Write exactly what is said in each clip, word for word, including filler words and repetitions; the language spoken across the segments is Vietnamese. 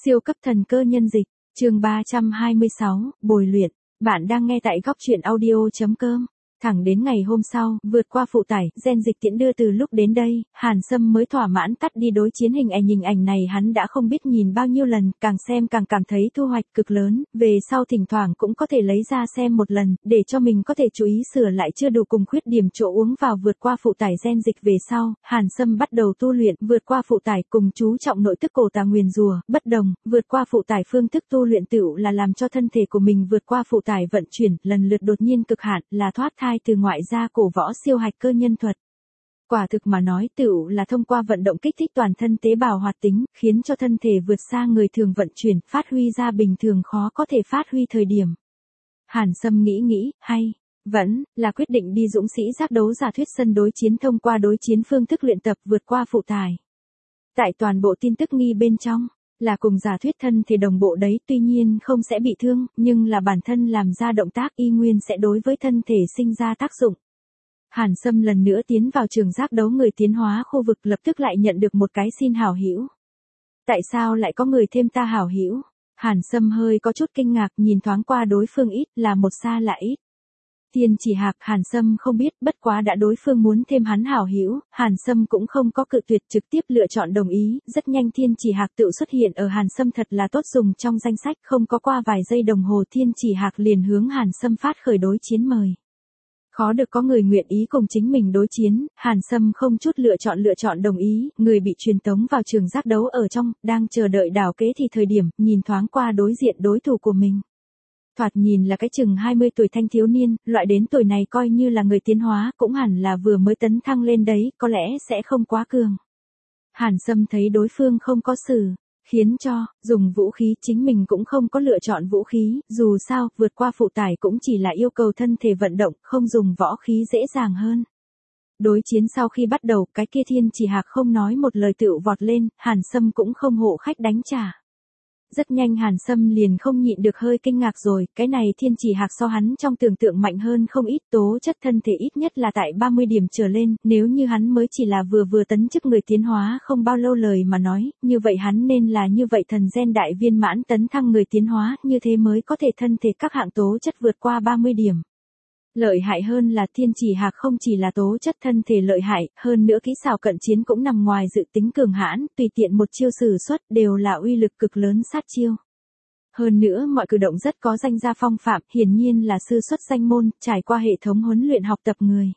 Siêu cấp thần cơ nhân dịch, chương ba trăm hai mươi sáu, bồi luyện. Bạn đang nghe tại góc truyện audio chấm com. Thẳng đến ngày hôm sau, vượt qua phụ tải, gen dịch tiễn đưa từ lúc đến đây, Hàn Sâm mới thỏa mãn tắt đi đối chiến hình ảnh hình ảnh này hắn đã không biết nhìn bao nhiêu lần, càng xem càng cảm thấy thu hoạch cực lớn, về sau thỉnh thoảng cũng có thể lấy ra xem một lần, để cho mình có thể chú ý sửa lại chưa đủ cùng khuyết điểm chỗ uống vào vượt qua phụ tải gen dịch về sau, Hàn Sâm bắt đầu tu luyện vượt qua phụ tải cùng chú trọng nội tức cổ tà nguyền rùa, bất đồng, vượt qua phụ tải phương thức tu luyện tựu là làm cho thân thể của mình vượt qua phụ tải vận chuyển, lần lượt đột nhiên cực hạn, là thoát thai từ ngoại gia cổ võ siêu hạch cơ nhân thuật. Quả thực mà nói tựu là thông qua vận động kích thích toàn thân tế bào hoạt tính, khiến cho thân thể vượt xa người thường vận chuyển, phát huy ra bình thường khó có thể phát huy thời điểm. Hàn Sâm nghĩ nghĩ, hay, vẫn, là quyết định đi dũng sĩ giáp đấu giả thuyết sân đối chiến thông qua đối chiến phương thức luyện tập vượt qua phụ tải. Tại toàn bộ tin tức nghi bên trong, là cùng giả thuyết thân thì đồng bộ đấy, tuy nhiên không sẽ bị thương, nhưng là bản thân làm ra động tác y nguyên sẽ đối với thân thể sinh ra tác dụng. Hàn Sâm lần nữa tiến vào trường giáp đấu người tiến hóa khu vực, lập tức lại nhận được một cái xin hảo hữu. Tại sao lại có người thêm ta hảo hữu? Hàn Sâm hơi có chút kinh ngạc, nhìn thoáng qua đối phương ít là một xa lạ ít. Thiên Chỉ Hạc, Hàn Sâm không biết, bất quá đã đối phương muốn thêm hắn hảo hữu, Hàn Sâm cũng không có cự tuyệt, trực tiếp lựa chọn đồng ý, rất nhanh Thiên Chỉ Hạc tự xuất hiện ở Hàn Sâm thật là tốt dùng trong danh sách, không có qua vài giây đồng hồ Thiên Chỉ Hạc liền hướng Hàn Sâm phát khởi đối chiến mời. Khó được có người nguyện ý cùng chính mình đối chiến, Hàn Sâm không chút lựa chọn lựa chọn đồng ý, người bị truyền tống vào trường giác đấu ở trong, đang chờ đợi đảo kế thì thời điểm, nhìn thoáng qua đối diện đối thủ của mình. Thoạt nhìn là cái chừng hai mươi tuổi thanh thiếu niên, loại đến tuổi này coi như là người tiến hóa, cũng hẳn là vừa mới tấn thăng lên đấy, có lẽ sẽ không quá cường. Hàn Sâm thấy đối phương không có xử, khiến cho, dùng vũ khí, chính mình cũng không có lựa chọn vũ khí, dù sao, vượt qua phụ tải cũng chỉ là yêu cầu thân thể vận động, không dùng võ khí dễ dàng hơn. Đối chiến sau khi bắt đầu, cái kia Thiên Chỉ Hạc không nói một lời tựu vọt lên, Hàn Sâm cũng không hộ khách đánh trả. Rất nhanh Hàn Sâm liền không nhịn được hơi kinh ngạc rồi, cái này Thiên Chỉ Hạc so hắn trong tưởng tượng mạnh hơn không ít, tố chất thân thể ít nhất là tại ba mươi điểm trở lên, nếu như hắn mới chỉ là vừa vừa tấn chức người tiến hóa không bao lâu lời mà nói, như vậy hắn nên là như vậy thần gen đại viên mãn tấn thăng người tiến hóa, như thế mới có thể thân thể các hạng tố chất vượt qua ba mươi điểm. Lợi hại hơn là Thiên Chỉ Hạc không chỉ là tố chất thân thể lợi hại, hơn nữa kỹ xảo cận chiến cũng nằm ngoài dự tính cường hãn, tùy tiện một chiêu sử xuất đều là uy lực cực lớn sát chiêu. Hơn nữa mọi cử động rất có danh gia phong phạm, hiển nhiên là sư xuất danh môn, trải qua hệ thống huấn luyện học tập người.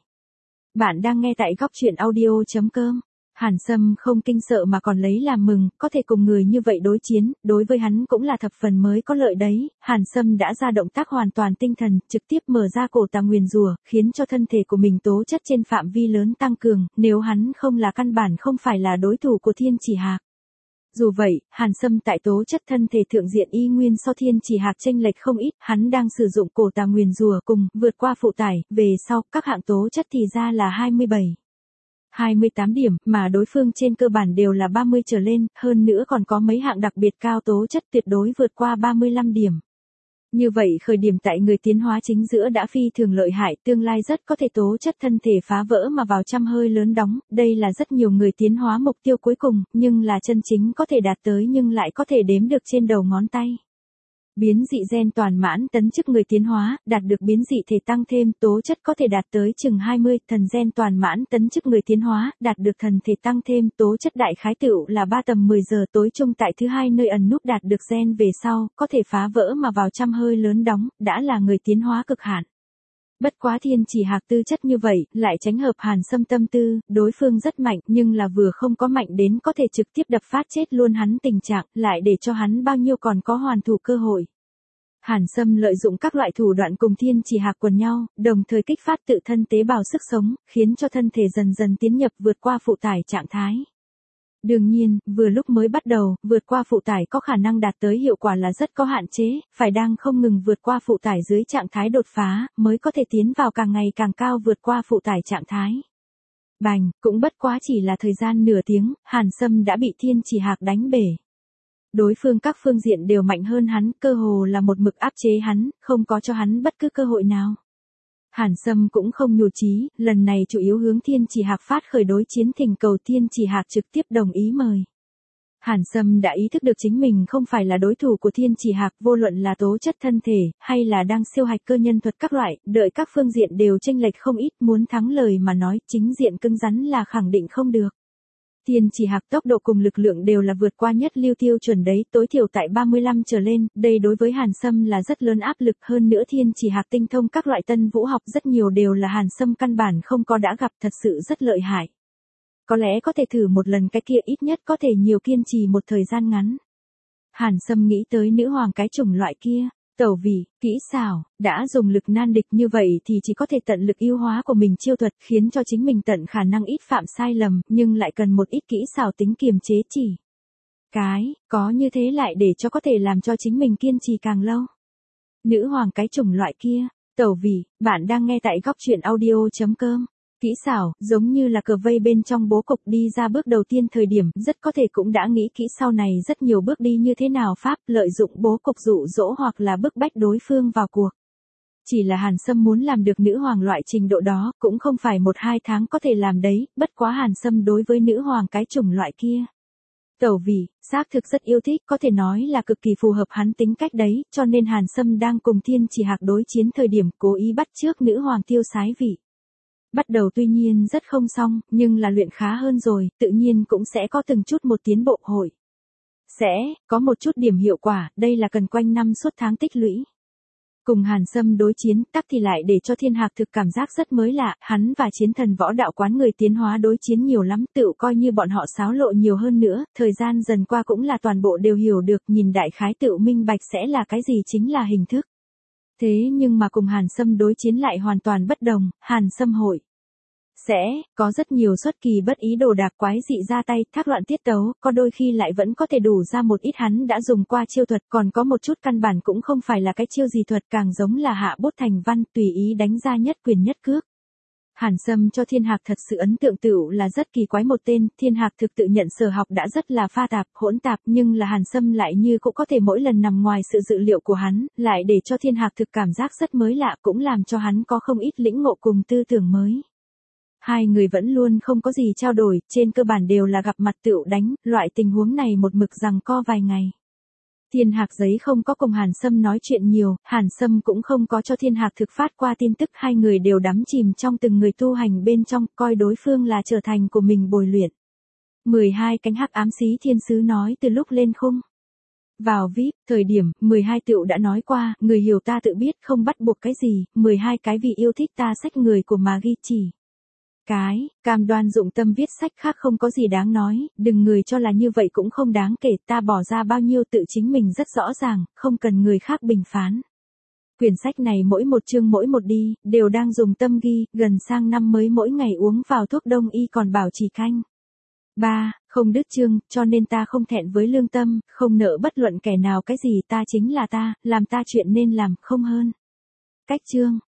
Bạn đang nghe tại góc truyện audio chấm com. Hàn Sâm không kinh sợ mà còn lấy làm mừng, có thể cùng người như vậy đối chiến, đối với hắn cũng là thập phần mới có lợi đấy. Hàn Sâm đã ra động tác hoàn toàn tinh thần, trực tiếp mở ra cổ tà nguyền rùa, khiến cho thân thể của mình tố chất trên phạm vi lớn tăng cường, nếu hắn không là căn bản không phải là đối thủ của Thiên Chỉ Hạc. Dù vậy, Hàn Sâm tại tố chất thân thể thượng diện y nguyên so Thiên Chỉ Hạc chênh lệch không ít, hắn đang sử dụng cổ tà nguyền rùa cùng vượt qua phụ tải, về sau các hạng tố chất thì ra là hai mươi bảy. hai mươi tám điểm, mà đối phương trên cơ bản đều là ba mươi trở lên, hơn nữa còn có mấy hạng đặc biệt cao tố chất tuyệt đối vượt qua ba mươi lăm điểm. Như vậy khởi điểm tại người tiến hóa chính giữa đã phi thường lợi hại, tương lai rất có thể tố chất thân thể phá vỡ mà vào trăm hơi lớn đóng, đây là rất nhiều người tiến hóa mục tiêu cuối cùng, nhưng là chân chính có thể đạt tới nhưng lại có thể đếm được trên đầu ngón tay. Biến dị gen toàn mãn tấn chức người tiến hóa, đạt được biến dị thể tăng thêm, tố chất có thể đạt tới chừng hai mươi, thần gen toàn mãn tấn chức người tiến hóa, đạt được thần thể tăng thêm, tố chất đại khái tựu là ba tầm mười giờ tối trung tại thứ hai nơi ẩn núp đạt được gen về sau, có thể phá vỡ mà vào trăm hơi lớn đóng, đã là người tiến hóa cực hạn. Bất quá Thiên Chỉ Hạc tư chất như vậy, lại tránh hợp Hàn Sâm tâm tư, đối phương rất mạnh, nhưng là vừa không có mạnh đến có thể trực tiếp đập phát chết luôn hắn tình trạng, lại để cho hắn bao nhiêu còn có hoàn thủ cơ hội. Hàn Sâm lợi dụng các loại thủ đoạn cùng Thiên Chỉ Hạc quần nhau, đồng thời kích phát tự thân tế bào sức sống, khiến cho thân thể dần dần tiến nhập vượt qua phụ tải trạng thái. Đương nhiên, vừa lúc mới bắt đầu, vượt qua phụ tải có khả năng đạt tới hiệu quả là rất có hạn chế, phải đang không ngừng vượt qua phụ tải dưới trạng thái đột phá, mới có thể tiến vào càng ngày càng cao vượt qua phụ tải trạng thái. Bành, cũng bất quá chỉ là thời gian nửa tiếng, Hàn Sâm đã bị Thiên Chỉ Hạc đánh bể. Đối phương các phương diện đều mạnh hơn hắn, cơ hồ là một mực áp chế hắn, không có cho hắn bất cứ cơ hội nào. Hàn Sâm cũng không nhụt chí, lần này chủ yếu hướng Thiên Chỉ Hạc phát khởi đối chiến, thỉnh cầu Thiên Chỉ Hạc trực tiếp đồng ý mời. Hàn Sâm đã ý thức được chính mình không phải là đối thủ của Thiên Chỉ Hạc, vô luận là tố chất thân thể, hay là đang siêu hạch cơ nhân thuật các loại, đợi các phương diện đều chênh lệch không ít, muốn thắng lời mà nói, chính diện cứng rắn là khẳng định không được. Thiên Chỉ Hạc tốc độ cùng lực lượng đều là vượt qua nhất lưu tiêu chuẩn đấy, tối thiểu tại ba mươi lăm trở lên, đây đối với Hàn Sâm là rất lớn áp lực, hơn nữa Thiên Chỉ Hạc tinh thông các loại tân vũ học rất nhiều đều là Hàn Sâm căn bản không có đã gặp, thật sự rất lợi hại. Có lẽ có thể thử một lần cái kia, ít nhất có thể nhiều kiên trì một thời gian ngắn. Hàn Sâm nghĩ tới nữ hoàng cái chủng loại kia, tẩu vị, kỹ xảo, đã dùng lực nan địch như vậy thì chỉ có thể tận lực ưu hóa của mình chiêu thuật, khiến cho chính mình tận khả năng ít phạm sai lầm, nhưng lại cần một ít kỹ xảo tính kiềm chế chỉ. Cái, có như thế lại để cho có thể làm cho chính mình kiên trì càng lâu. Nữ hoàng cái chủng loại kia, tẩu vị, bạn đang nghe tại góc truyện audio chấm com. Kỹ xảo, giống như là cờ vây bên trong bố cục, đi ra bước đầu tiên thời điểm, rất có thể cũng đã nghĩ kỹ sau này rất nhiều bước đi như thế nào pháp, lợi dụng bố cục dụ dỗ hoặc là bức bách đối phương vào cuộc. Chỉ là Hàn Sâm muốn làm được nữ hoàng loại trình độ đó, cũng không phải một hai tháng có thể làm đấy, bất quá Hàn Sâm đối với nữ hoàng cái chủng loại kia. Tẩu vị, xác thực rất yêu thích, có thể nói là cực kỳ phù hợp hắn tính cách đấy, cho nên Hàn Sâm đang cùng Thiên Chỉ Hạc đối chiến thời điểm cố ý bắt chước nữ hoàng tiêu sái vị. Bắt đầu tuy nhiên rất không xong, nhưng là luyện khá hơn rồi, tự nhiên cũng sẽ có từng chút một tiến bộ hội. Sẽ, có một chút điểm hiệu quả, đây là cần quanh năm suốt tháng tích lũy. Cùng Hàn Sâm đối chiến, tắc thì lại để cho Thiên Hạc thực cảm giác rất mới lạ, hắn và chiến thần võ đạo quán người tiến hóa đối chiến nhiều lắm, tự coi như bọn họ xáo lộ nhiều hơn nữa, thời gian dần qua cũng là toàn bộ đều hiểu được, nhìn đại khái tự minh bạch sẽ là cái gì chính là hình thức. Thế nhưng mà cùng Hàn Sâm đối chiến lại hoàn toàn bất đồng, Hàn Sâm hội. Sẽ, có rất nhiều xuất kỳ bất ý đồ đạc quái dị ra tay, thác loạn tiết tấu, có đôi khi lại vẫn có thể đủ ra một ít hắn đã dùng qua chiêu thuật, còn có một chút căn bản cũng không phải là cái chiêu gì thuật, càng giống là hạ bút thành văn, tùy ý đánh ra nhất quyền nhất cước. Hàn Sâm cho Thiên Hạc thật sự ấn tượng tựu là rất kỳ quái một tên, Thiên Hạc thực tự nhận sở học đã rất là pha tạp, hỗn tạp, nhưng là Hàn Sâm lại như cũng có thể mỗi lần nằm ngoài sự dự liệu của hắn, lại để cho Thiên Hạc thực cảm giác rất mới lạ, cũng làm cho hắn có không ít lĩnh ngộ cùng tư tưởng mới. Hai người vẫn luôn không có gì trao đổi, trên cơ bản đều là gặp mặt tựu đánh, loại tình huống này một mực giằng co vài ngày. Thiên Hạc giấy không có cùng Hàn Sâm nói chuyện nhiều, Hàn Sâm cũng không có cho Thiên Hạc thực phát qua tin tức, hai người đều đắm chìm trong từng người tu hành bên trong, coi đối phương là trở thành của mình bồi luyện. mười hai cánh hắc ám xí thiên sứ nói từ lúc lên khung. Vào vi ai pi, thời điểm, mười hai tựu đã nói qua, người hiểu ta tự biết không bắt buộc cái gì, mười hai cái vì yêu thích ta sách người của mà ghi chỉ. Cái, cam đoan dụng tâm viết sách khác không có gì đáng nói, đừng người cho là như vậy cũng không đáng kể, ta bỏ ra bao nhiêu tự chính mình rất rõ ràng, không cần người khác bình phán. Quyển sách này mỗi một chương mỗi một đi, đều đang dùng tâm ghi, gần sang năm mới mỗi ngày uống vào thuốc đông y còn bảo trì canh. ba. Không đứt chương, cho nên ta không thẹn với lương tâm, không nợ bất luận kẻ nào cái gì, ta chính là ta, làm ta chuyện nên làm, không hơn. Cách chương.